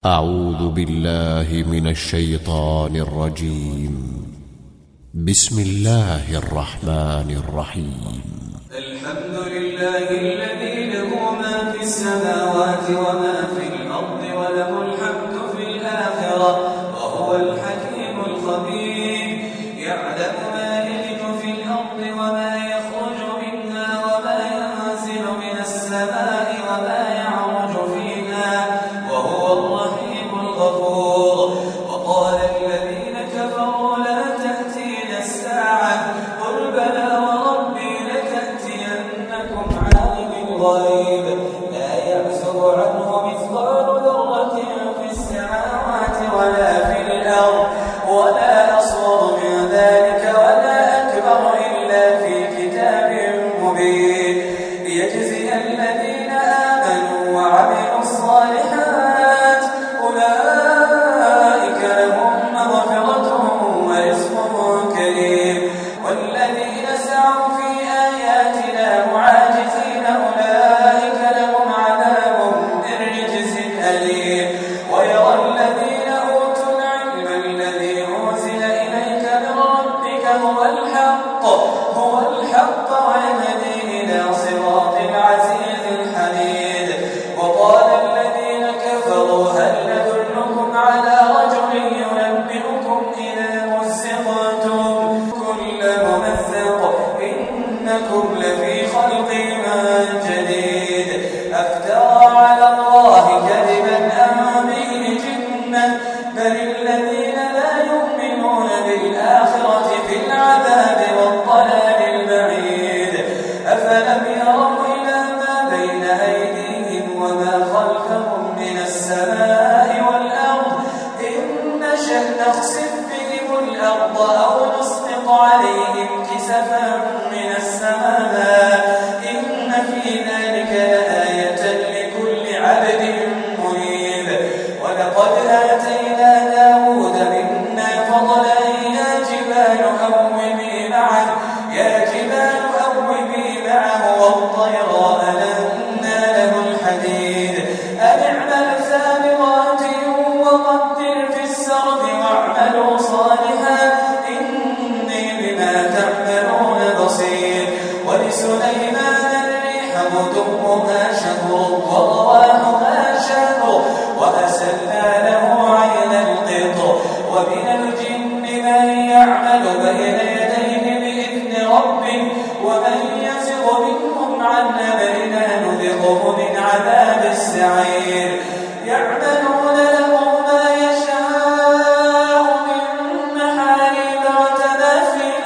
أعوذ بالله من الشيطان الرجيم. بسم الله الرحمن الرحيم. الحمد لله الذي له ما في السماوات وما في الأرض وله الحمد في الآخرة وهو الحكيم الخبير. يعلم ما يلج في الأرض وما يخرج منها وما ينزل من السماء وما يعرج فيها وهو الرحيم الغفور. وقال الذين كفروا لا تأتينا الساعة قل بلى وربي لتأتينكم عالم الغيب لا يعزب عنه مثقال ذرة في السماوات ولا في الأرض ولا أصغر من ذلك ولا أكبر إلا في كتاب مبين ليجزي الذين آمنوا وعملوا الصالحات أولئك لهم مغفرة ورزق كريم والذين سعوا في آياتنا معاجزين أولئك لهم عذاب من رجز أليم. ويرى الذين أوتوا العلم الذي أنزل إليك من ربك هو الحق ويهدي إلى صراط العزيز الحميد. وقال الذين كفروا هل ندلكم على رجل ينبئكم إذا مزقتم كل ممزق إنكم لفي خلق جديد أفترى على الله كذبا أم به جنة بل الذين لا يؤمنون بالآخرة في العذاب والضلال البعيد. أفلم يروا إلى ما بين أيديهم وما خلفهم من السماء والأرض إن نشأ نخسف بهم الأرض أو نسقط عليهم كسفا من السماء إن في ذلك لآية لكل عبد منيب. ولقد آتينا داود منا فضلا يا جبال أوبي معه والطير ألنا له الحديد أن اعمل سابغات وقدر في السرد واعملوا صالحا إني بما تعملون بصير. ولسليمان الريح غدوها شهر ورواحها شهر وأسلنا له عين القطر. ومن الجن من يعمل بين يديه بإذن ربه ومن يزغ منهم عن أمرنا نذقه من عذاب السعير. يعملون له ما يشاء من محاريب وتماثيل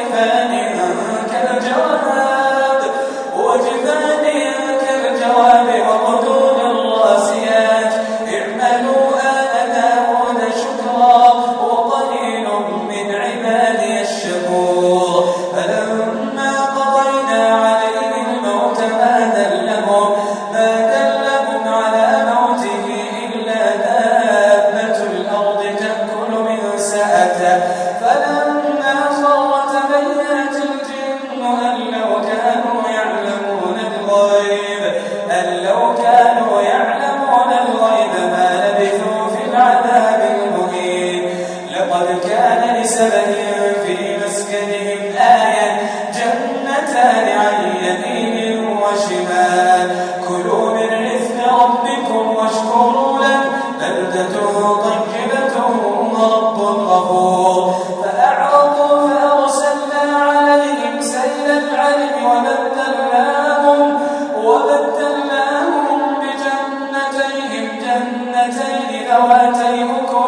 وجفان كالجواب وقدور الراسيات. اعملوا آل داود شكرا وقليل من عبادي الشكور. فلما قضينا عليه الموت ما دلهم على موته إلا دابة الأرض تأكل من سأته. فلما خر تبينت الجن أن لو كانوا يعلمون الغيب ما لبثوا في العذاب المهين. لقد كان لسبأ في مسكنهم آية جنتان عن يمين وشمال كلوا من رزق ربكم واشكروا له بلدة طيبة ورب غفور. فأعرضوا فأرسلنا عليهم سيل العلم وبدلناهم بجنتين ذواتي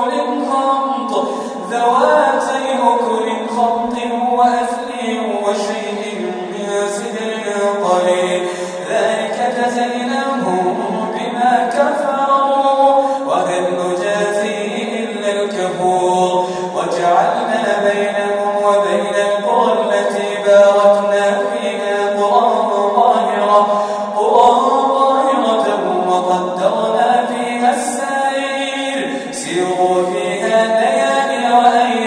أكل خمط وأثل وشيء من سدر قليل ذلك جزيناهم بما كفروا وهل نجازي إلا الكفور. وجعلنا بينهم وبين القرى التي باركنا فيها قرى ظاهرة وقدرنا فيها السير سيروا فيها ليالي وأيام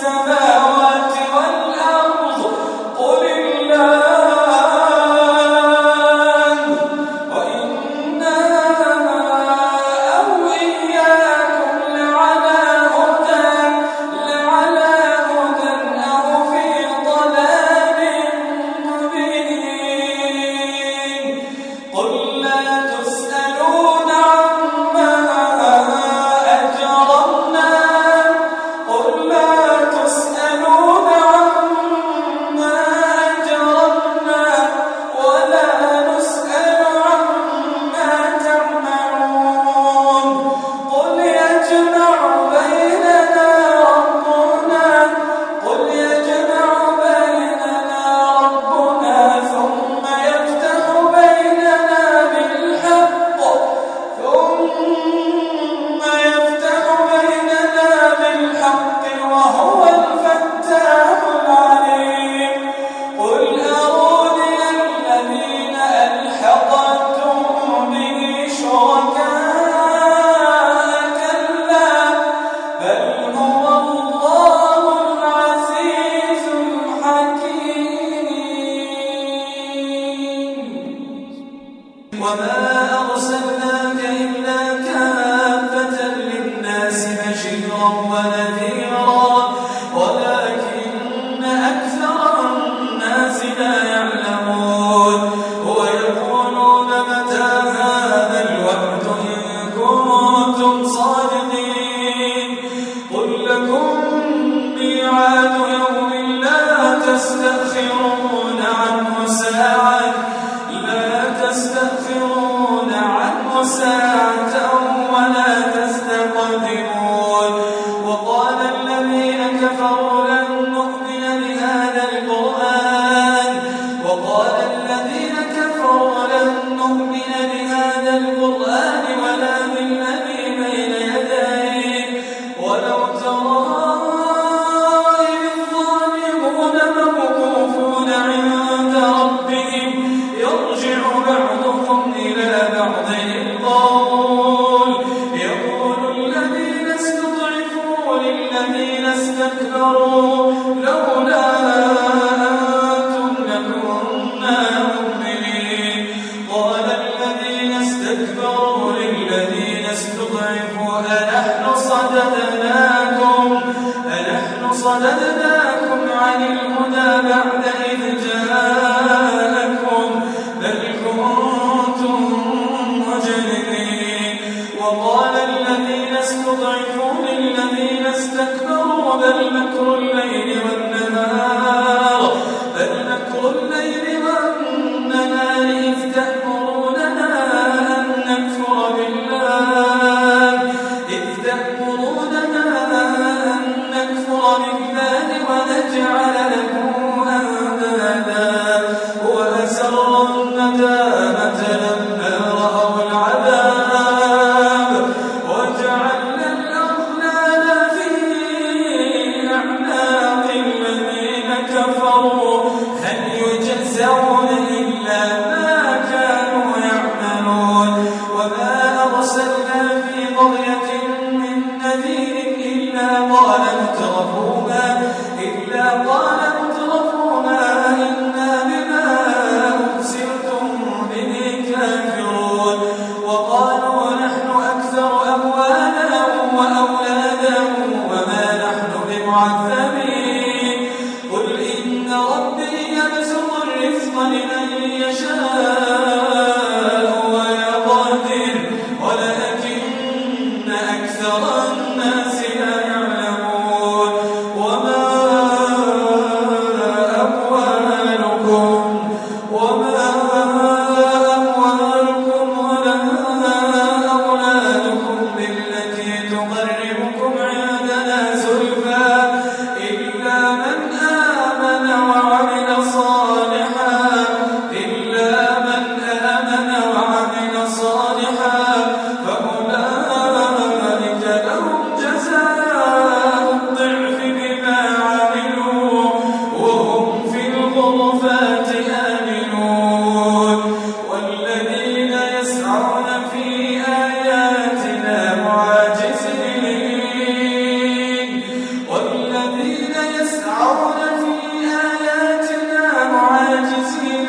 السماوات والأرض قل الله وإنا أو إياكم لعلى هدى أو في ضلال مبين قل لا تسألون عما أجرمنا ولا نسأل عما تعملون قل يجمع بيننا ربنا ثم يفتح بيننا بالحق وهو الفتاح العليم قل أروني الذين ألحقتم به شركاء كلا بل هو الله العزيز الحكيم وما أرسلناك إلا كافة للناس بشيرا ونذيرا ولكن أكثر الناس لا يعلمون ويقولون متى هذا الوعد إن كنتم صادقين قل لكم ميعاد يوم لا تستأخرون عنه ساعة ولا تستقدمون وقال الذين كفروا لن نؤمن بهذا القرآن ولا بالذي بين يديه ولو ترى إذ الظالمون موقوفون عند ربهم يرجع بعضهم إلى بعض يقول الذين استضعفوا للذين استكبروا لولا أنتم لكنا مؤمنين قال الذين استكبروا للذين استضعفوا أنحن صددناكم عن الهدى بعد إذ جاءكم بل كنتم مجرمين وقال الذين استضعفوا للذين استكبروا بل مكر الليل والنهار إذ تأمروننا أن نكفر بالله ونجعل له أندادا وأسروا الندامة لما رأوا العذاب وجعلنا الأغلال في أعناق يسعون في آياتنا معاجزين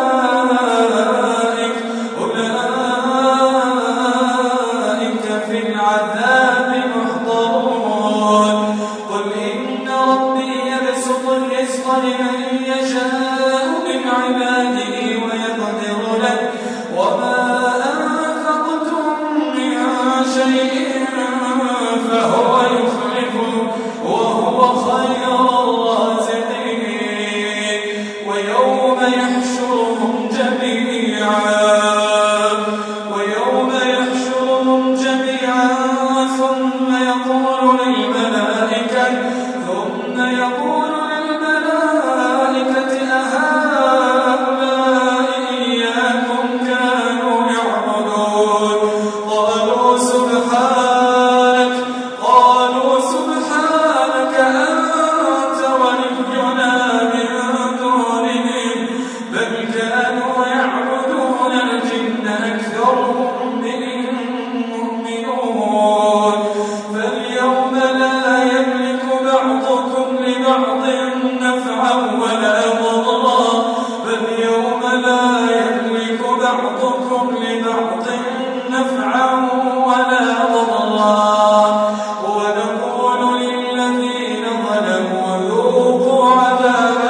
أولئك في العذاب محضرون قل إن ربي يبسط الرزق لمن يشاء من عباده ويقدر له وما أنفقتم من شيء فهو يخلفه وهو خير الرازقين ويوم يحشرهم جميعا ثم يقول للملائكة أهؤلاء إياكم كانوا يعبدون قالوا سبحانك أنت ولينا من دونهم بل كانوا يعبدون الجن أكثرهم بهم مؤمنون فاليوم لا يملك بعضكم لبعض نفعا ولا ضرا ونقول للذين ظلموا ذوقوا عذاب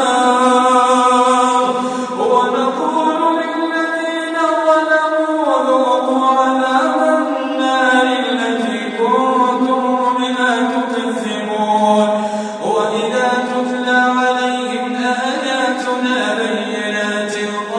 النار التي كنتم بها تكذبون وإذا تتلى عليهم آياتنا بينات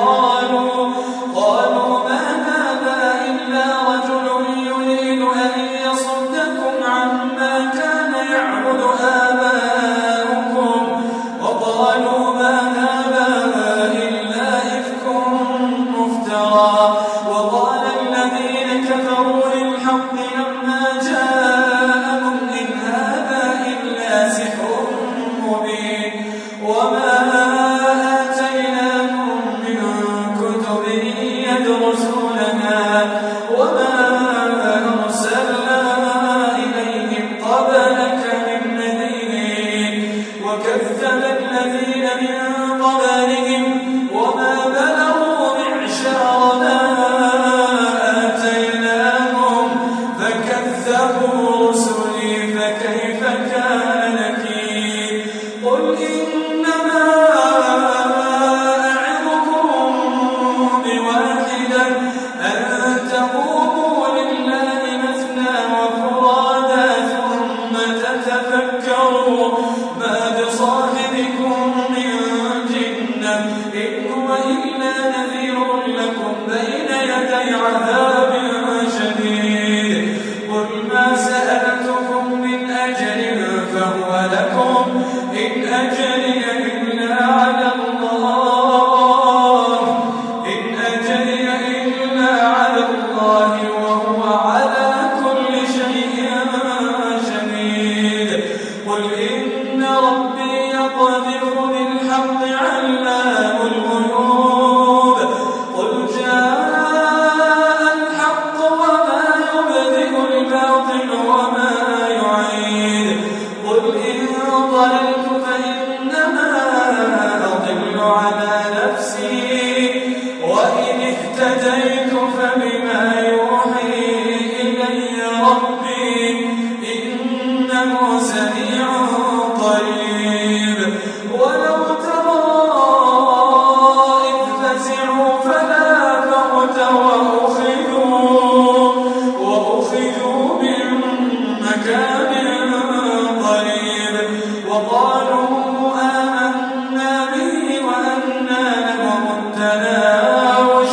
قالوا ما هذا إلا رجل يريد أن يصدكم عما كان يعبد آباؤكم وقالوا ما هذا إلا إفك مفترى وقال الذين كفروا للحق لما جاءهم إن هذا إلا سحر مبين وما آتيناهم من كتب يدرسونها وما أرسلنا إليهم قبلك من نذير وكذب الذين من قبلهم وما بلغوا معشار ما آتيناهم فكذبوا رسلي فكيف كان نكير قل إنما أعظكم بواحدة أن تقوموا لله مثنى وفرادا ثم تتفكروا ما بصاحبكم من جنة إن هو إلا نذير لكم بين يدي عذاب شديد قل ما سألتكم من أجر فهو لكم إن أجري إلا على الله وهو على كل شيء شهيد قل إن ربي يقذف بالحق علام الغيوب قل جاء الحق وما يبدئ الباطل وما يعيد قل إن ضللت فإنما أضل على نفسي وإن اهتديت فبما يوحي إلي ربي إنه سميع قريب ولو ترى إذ فزعوا فلا فوت وأخذوا من مكان قريب وقالوا آمنا به وأنى لهم التناوش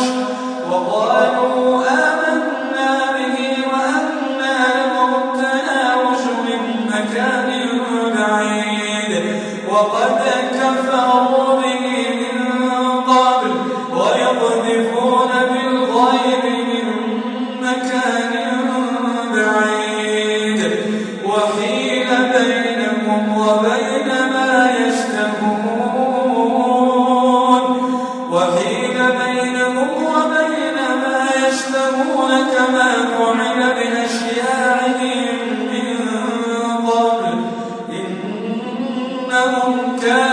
من مكان بعيد وقد كفروا به من قبل ويقذفون بالغيب من مكان بعيد وحيل بينهم وبين ما يشتهون كما فعل بأشياعهم من قبل إنهم إنهم كانوا